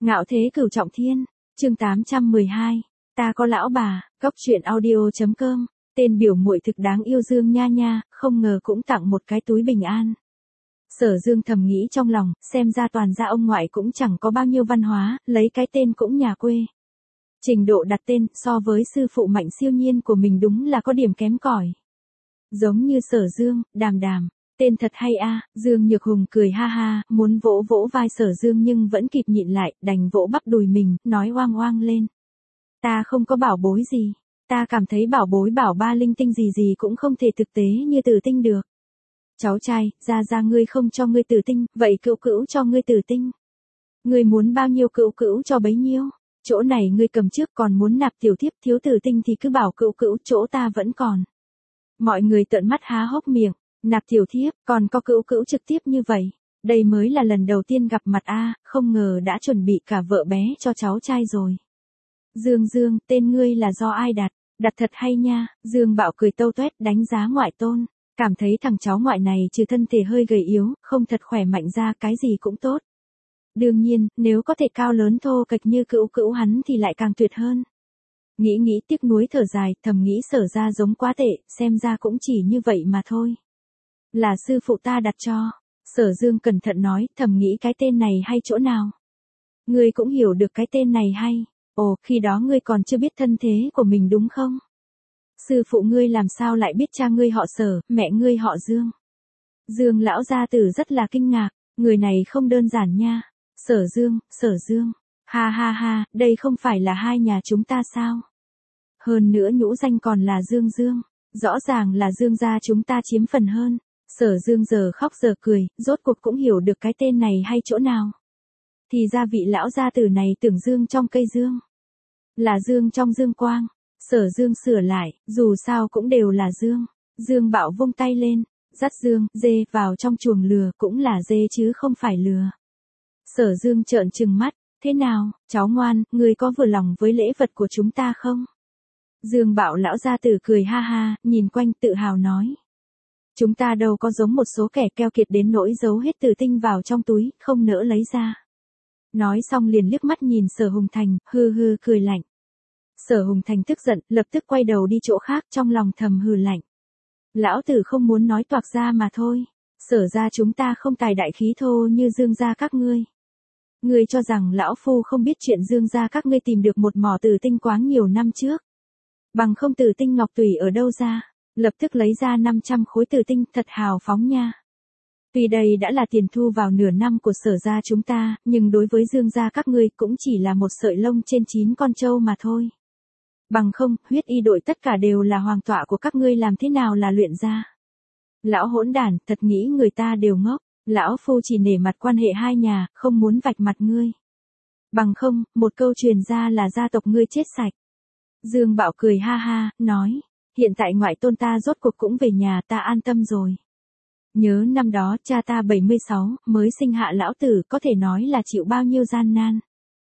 Ngạo thế cửu trọng thiên, chương 812, ta có lão bà, Cóc truyện audio.com, tên biểu muội thực đáng yêu Dương Nha Nha, không ngờ cũng tặng một cái túi bình an. Sở Dương thầm nghĩ trong lòng, xem ra toàn gia ông ngoại cũng chẳng có bao nhiêu văn hóa, lấy cái tên cũng nhà quê. Trình độ đặt tên so với sư phụ Mạnh Siêu Nhiên của mình đúng là có điểm kém cỏi. Giống như Sở Dương, Đàm Đàm. Tên thật hay a. Dương Nhược Hùng cười ha ha, muốn vỗ vỗ vai Sở Dương nhưng vẫn kịp nhịn lại, đành vỗ bắp đùi mình, nói oang oang lên. Ta không có bảo bối gì. Ta cảm thấy bảo bối bảo ba linh tinh gì gì cũng không thể thực tế như tử tinh được. Cháu trai, ra ngươi không cho ngươi tử tinh, vậy cữu cữu cho ngươi tử tinh. Ngươi muốn bao nhiêu cữu cữu cho bấy nhiêu. Chỗ này ngươi cầm trước, còn muốn nạp tiểu thiếp thiếu tử tinh thì cứ bảo cữu cữu, chỗ ta vẫn còn. Mọi người trợn mắt há hốc miệng. Nạp tiểu thiếp, còn có cữu cữu trực tiếp như vậy. Đây mới là lần đầu tiên gặp mặt a, không ngờ đã chuẩn bị cả vợ bé cho cháu trai rồi. Dương, tên ngươi là do ai đặt? Đặt thật hay nha. Dương Bạo cười tâu tuét đánh giá ngoại tôn. Cảm thấy thằng cháu ngoại này trừ thân thể hơi gầy yếu, không thật khỏe mạnh ra cái gì cũng tốt. Đương nhiên, nếu có thể cao lớn thô kệch như cữu cữu hắn thì lại càng tuyệt hơn. Nghĩ tiếc nuối thở dài, thầm nghĩ Sở ra giống quá tệ, xem ra cũng chỉ như vậy mà thôi. Là sư phụ ta đặt cho. Sở Dương cẩn thận nói, thầm nghĩ cái tên này hay chỗ nào. Ngươi cũng hiểu được cái tên này hay. Ồ, khi đó ngươi còn chưa biết thân thế của mình đúng không? Sư phụ ngươi làm sao lại biết cha ngươi họ Sở, mẹ ngươi họ Dương? Dương lão gia tử rất là kinh ngạc, người này không đơn giản nha. Sở Dương, ha ha ha, đây không phải là hai nhà chúng ta sao? Hơn nữa nhũ danh còn là Dương, rõ ràng là Dương gia chúng ta chiếm phần hơn. Sở Dương giờ khóc giờ cười, rốt cuộc cũng hiểu được cái tên này hay chỗ nào. Thì ra vị lão gia tử này tưởng Dương trong cây dương. Là Dương trong dương quang. Sở Dương sửa lại, dù sao cũng đều là Dương. Dương Bạo vung tay lên, dắt Dương, dê vào trong chuồng lừa, cũng là dê chứ không phải lừa. Sở Dương trợn trừng mắt, thế nào, cháu ngoan, ngươi có vừa lòng với lễ vật của chúng ta không? Dương Bạo lão gia tử cười ha ha, nhìn quanh tự hào nói. Chúng ta đâu có giống một số kẻ keo kiệt đến nỗi giấu hết tử tinh vào trong túi, không nỡ lấy ra. Nói xong liền liếc mắt nhìn Sở Hùng Thành, hư cười lạnh. Sở Hùng Thành tức giận, lập tức quay đầu đi chỗ khác, trong lòng thầm hừ lạnh. Lão tử không muốn nói toạc ra mà thôi. Sở ra chúng ta không tài đại khí thô như Dương gia các ngươi. Ngươi cho rằng lão phu không biết chuyện Dương gia các ngươi tìm được một mỏ tử tinh quáng nhiều năm trước. Bằng không tử tinh ngọc tùy ở đâu ra. Lập tức lấy ra 500 khối tử tinh, thật hào phóng nha. Tuy đây đã là tiền thu vào nửa năm của Sở gia chúng ta, nhưng đối với Dương gia các ngươi cũng chỉ là một sợi lông trên 9 con trâu mà thôi. Bằng không, huyết y đội tất cả đều là hoàng tọa của các ngươi, làm thế nào là luyện ra. Lão hỗn đản, thật nghĩ người ta đều ngốc. Lão phu chỉ nể mặt quan hệ hai nhà, không muốn vạch mặt ngươi. Bằng không, một câu truyền ra là gia tộc ngươi chết sạch. Dương Bạo cười ha ha, nói. Hiện tại ngoại tôn ta rốt cuộc cũng về nhà, ta an tâm rồi. Nhớ năm đó cha ta 76, mới sinh hạ lão tử, có thể nói là chịu bao nhiêu gian nan.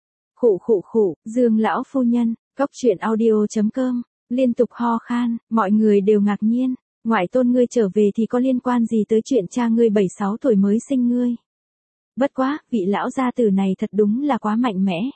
Khụ, Dương lão phu nhân, Cóc truyện audio.com, liên tục ho khan, mọi người đều ngạc nhiên. Ngoại tôn ngươi trở về thì có liên quan gì tới chuyện cha ngươi 76 tuổi mới sinh ngươi? Bất quá, vị lão gia tử này thật đúng là quá mạnh mẽ.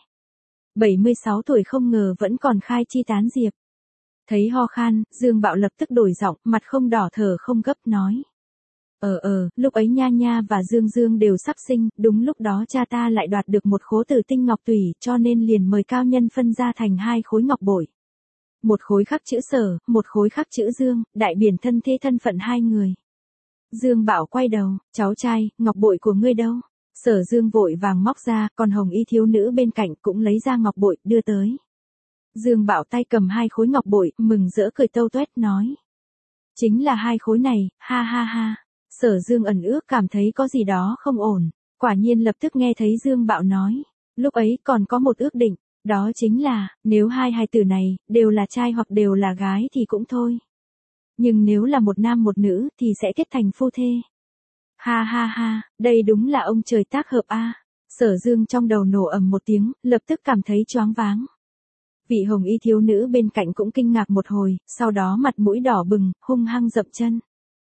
76 tuổi không ngờ vẫn còn khai chi tán diệp. Thấy ho khan, Dương Bạo lập tức đổi giọng, mặt không đỏ thở không gấp nói. Lúc ấy Nha Nha và Dương đều sắp sinh, đúng lúc đó cha ta lại đoạt được một khố tử tinh ngọc tùy, cho nên liền mời cao nhân phân ra thành 2 khối ngọc bội. Một khối khắc chữ Sở, một khối khắc chữ Dương, đại biểu thân thế thân phận hai người. Dương Bạo quay đầu, cháu trai, ngọc bội của ngươi đâu? Sở Dương vội vàng móc ra, còn hồng y thiếu nữ bên cạnh cũng lấy ra ngọc bội, đưa tới. Dương Bạo tay cầm 2 khối ngọc bội, mừng rỡ cười tâu tuét nói. Chính là 2 khối này, ha ha ha. Sở Dương ẩn ước cảm thấy có gì đó không ổn, quả nhiên lập tức nghe thấy Dương Bạo nói. Lúc ấy còn có một ước định, đó chính là, nếu hai hài tử này, đều là trai hoặc đều là gái thì cũng thôi. Nhưng nếu là một nam một nữ thì sẽ kết thành phu thê. Ha ha ha, đây đúng là ông trời tác hợp a. Sở Dương trong đầu nổ ầm một tiếng, lập tức cảm thấy choáng váng. Vị hồng y thiếu nữ bên cạnh cũng kinh ngạc một hồi, sau đó mặt mũi đỏ bừng, hung hăng dậm chân.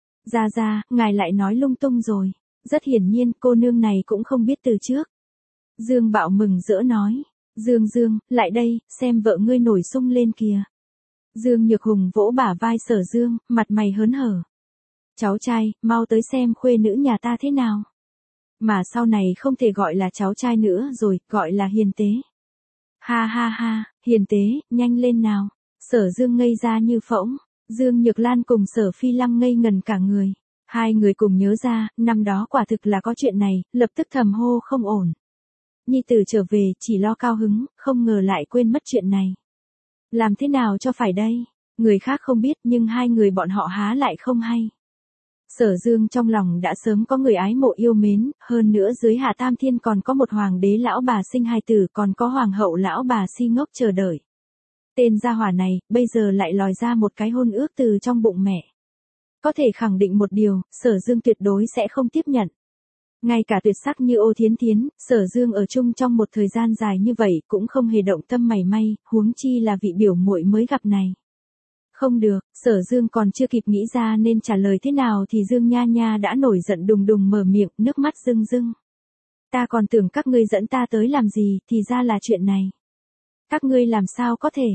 Ra, ngài lại nói lung tung rồi. Rất hiển nhiên cô nương này cũng không biết từ trước. Dương Bạo mừng rỡ nói. Dương Dương, lại đây, xem vợ ngươi nổi sung lên kìa. Dương Nhược Hùng vỗ bả vai Sở Dương, mặt mày hớn hở. Cháu trai, mau tới xem khuê nữ nhà ta thế nào. Mà sau này không thể gọi là cháu trai nữa rồi, gọi là hiền tế. Ha ha ha, hiền tế, nhanh lên nào. Sở Dương ngây ra như phỗng. Dương Nhược Lan cùng Sở Phi Lăng ngây ngần cả người. Hai người cùng nhớ ra, năm đó quả thực là có chuyện này, lập tức thầm hô không ổn. Nhi tử trở về, chỉ lo cao hứng, không ngờ lại quên mất chuyện này. Làm thế nào cho phải đây? Người khác không biết nhưng hai người bọn họ há lại không hay. Sở Dương trong lòng đã sớm có người ái mộ yêu mến, hơn nữa dưới Hạ Tam Thiên còn có một hoàng đế lão bà sinh hài tử, còn có hoàng hậu lão bà si ngốc chờ đợi. Tên gia hỏa này, bây giờ lại lòi ra một cái hôn ước từ trong bụng mẹ. Có thể khẳng định một điều, Sở Dương tuyệt đối sẽ không tiếp nhận. Ngay cả tuyệt sắc như Ô Thiến Thiến, Sở Dương ở chung trong một thời gian dài như vậy cũng không hề động tâm mảy may, huống chi là vị biểu muội mới gặp này. Không được, Sở Dương còn chưa kịp nghĩ ra nên trả lời thế nào thì Dương Nha Nha đã nổi giận đùng đùng mở miệng, nước mắt rưng rưng. Ta còn tưởng các ngươi dẫn ta tới làm gì, thì ra là chuyện này. Các ngươi làm sao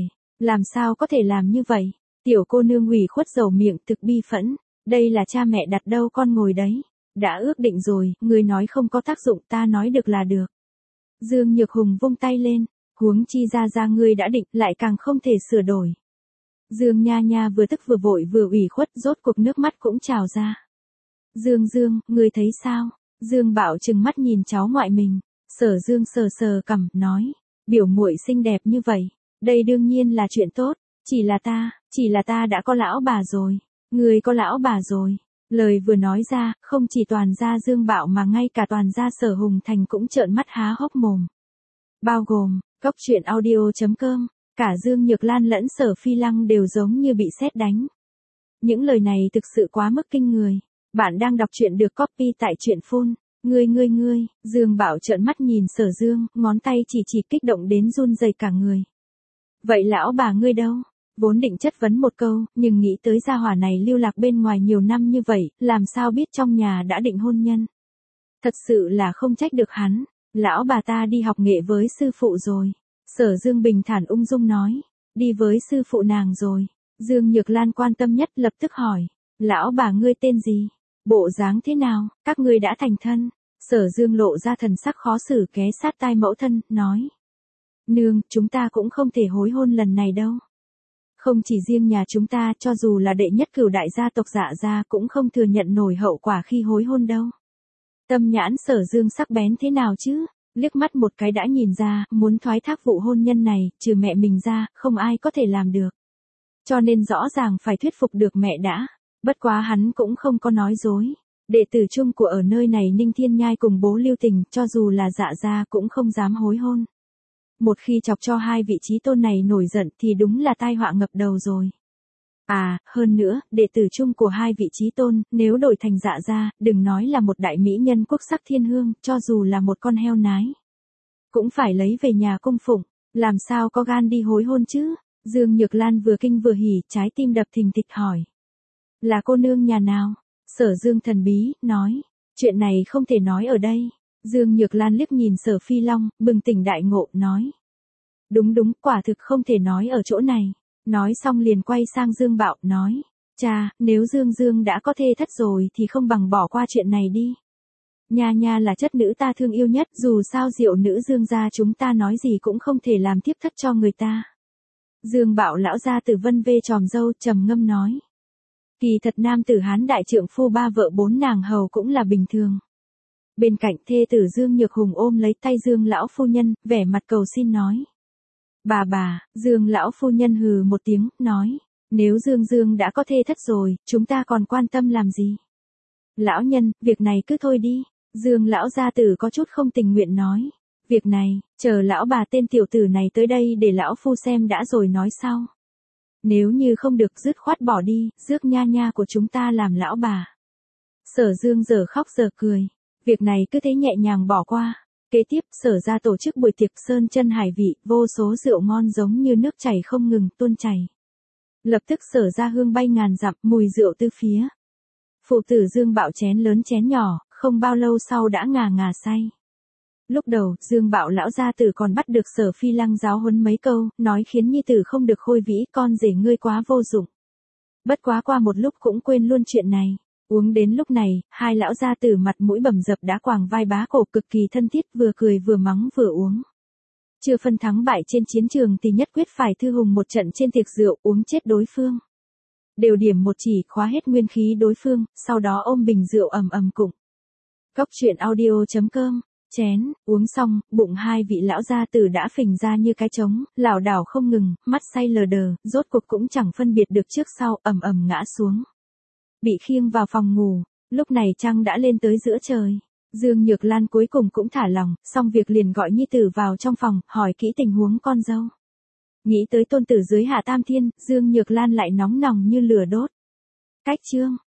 có thể làm như vậy? Tiểu cô nương ủy khuất dầu miệng thực bi phẫn, đây là cha mẹ đặt đâu con ngồi đấy. Đã ước định rồi, ngươi nói không có tác dụng, ta nói được là được. Dương Nhược Hùng vung tay lên, huống chi ra ngươi đã định, lại càng không thể sửa đổi. Dương Nha Nha vừa tức vừa vội vừa ủy khuất, rốt cuộc nước mắt cũng trào ra. Dương, ngươi thấy sao? Dương Bạo trừng mắt nhìn cháu ngoại mình. Sở Dương sờ sờ cằm, nói, biểu muội xinh đẹp như vậy, đây đương nhiên là chuyện tốt, chỉ là ta đã có lão bà rồi. Ngươi có lão bà rồi. Lời vừa nói ra, không chỉ toàn gia Dương Bạo mà ngay cả toàn gia Sở Hùng Thành cũng trợn mắt há hốc mồm. Bao gồm, cốc truyện audio.com, cả Dương Nhược Lan lẫn Sở Phi Lăng đều giống như bị sét đánh. Những lời này thực sự quá mức kinh người. Bạn đang đọc truyện được copy tại truyện phun. Ngươi, Dương Bạo trợn mắt nhìn Sở Dương, ngón tay chỉ kích động đến run rẩy cả người. Vậy lão bà ngươi đâu? Vốn định chất vấn một câu, nhưng nghĩ tới gia hỏa này lưu lạc bên ngoài nhiều năm như vậy, làm sao biết trong nhà đã định hôn nhân. Thật sự là không trách được hắn, lão bà ta đi học nghệ với sư phụ rồi. Sở Dương bình thản ung dung nói, đi với sư phụ nàng rồi. Dương Nhược Lan quan tâm nhất lập tức hỏi, lão bà ngươi tên gì? Bộ dáng thế nào, các ngươi đã thành thân? Sở Dương lộ ra thần sắc khó xử ghé sát tai mẫu thân, nói. Nương, chúng ta cũng không thể hối hôn lần này đâu. Không chỉ riêng nhà chúng ta, cho dù là đệ nhất cửu đại gia tộc Dạ gia cũng không thừa nhận nổi hậu quả khi hối hôn đâu. Tâm nhãn Sở Dương sắc bén thế nào chứ? Liếc mắt một cái đã nhìn ra, muốn thoái thác vụ hôn nhân này, trừ mẹ mình ra, không ai có thể làm được. Cho nên rõ ràng phải thuyết phục được mẹ đã. Bất quá hắn cũng không có nói dối. Đệ tử chung của ở nơi này Ninh Thiên Nhai cùng bố Lưu Tình, cho dù là Dạ gia cũng không dám hối hôn. Một khi chọc cho hai vị trí tôn này nổi giận thì đúng là tai họa ngập đầu rồi. À, hơn nữa, đệ tử chung của hai vị trí tôn, nếu đổi thành Dạ gia, đừng nói là một đại mỹ nhân quốc sắc thiên hương, cho dù là một con heo nái, cũng phải lấy về nhà cung phụng, làm sao có gan đi hối hôn chứ? Dương Nhược Lan vừa kinh vừa hỉ, trái tim đập thình thịch hỏi. Là cô nương nhà nào? Sở Dương thần bí, nói, chuyện này không thể nói ở đây. Dương Nhược Lan liếc nhìn Sở Phi Long, bừng tỉnh đại ngộ, nói. Đúng, quả thực không thể nói ở chỗ này. Nói xong liền quay sang Dương Bạo, nói. Cha, nếu Dương đã có thê thất rồi thì không bằng bỏ qua chuyện này đi. Nha Nha là chất nữ ta thương yêu nhất, dù sao diệu nữ Dương gia chúng ta nói gì cũng không thể làm tiếp thất cho người ta. Dương Bạo lão gia tử vân vê tròm dâu, trầm ngâm nói. Kỳ thật nam tử Hán đại trượng phu ba vợ bốn nàng hầu cũng là bình thường. Bên cạnh thê tử Dương Nhược Hùng ôm lấy tay Dương lão phu nhân, vẻ mặt cầu xin nói. Bà, Dương lão phu nhân hừ một tiếng, nói. Nếu Dương đã có thê thất rồi, chúng ta còn quan tâm làm gì? Lão nhân, việc này cứ thôi đi. Dương lão gia tử có chút không tình nguyện nói. Việc này, chờ lão bà tên tiểu tử này tới đây để lão phu xem đã rồi nói sau. Nếu như không được dứt khoát bỏ đi, rước Nha Nha của chúng ta làm lão bà. Sở Dương giờ khóc giờ cười. Việc này cứ thế nhẹ nhàng bỏ qua. Kế tiếp, Sở ra tổ chức buổi tiệc sơn chân hải vị, vô số rượu ngon giống như nước chảy không ngừng tuôn chảy. Lập tức Sở ra hương bay ngàn dặm, mùi rượu tứ phía. Phụ tử Dương Bạo chén lớn chén nhỏ, không bao lâu sau đã ngà ngà say. Lúc đầu, Dương Bạo lão gia tử còn bắt được Sở Phi Lăng giáo huấn mấy câu, nói khiến nhi tử không được khôi vĩ, con rể ngươi quá vô dụng. Bất quá qua một lúc cũng quên luôn chuyện này. Uống đến lúc này, hai lão gia tử mặt mũi bầm dập đã quàng vai bá cổ cực kỳ thân thiết, vừa cười vừa mắng vừa uống. Chưa phân thắng bại trên chiến trường thì nhất quyết phải thư hùng một trận trên tiệc rượu, uống chết đối phương. Đều điểm một chỉ, khóa hết nguyên khí đối phương, sau đó ôm bình rượu ầm ầm cụng. Cốc truyện audio.com. Chén, uống xong, bụng hai vị lão gia tử đã phình ra như cái trống, lảo đảo không ngừng, mắt say lờ đờ, rốt cuộc cũng chẳng phân biệt được trước sau, ầm ầm ngã xuống. Bị khiêng vào phòng ngủ, lúc này trăng đã lên tới giữa trời. Dương Nhược Lan cuối cùng cũng thả lòng, xong việc liền gọi nhi tử vào trong phòng, hỏi kỹ tình huống con dâu. Nghĩ tới tôn tử dưới hạ tam thiên, Dương Nhược Lan lại nóng nòng như lửa đốt. Cách chương.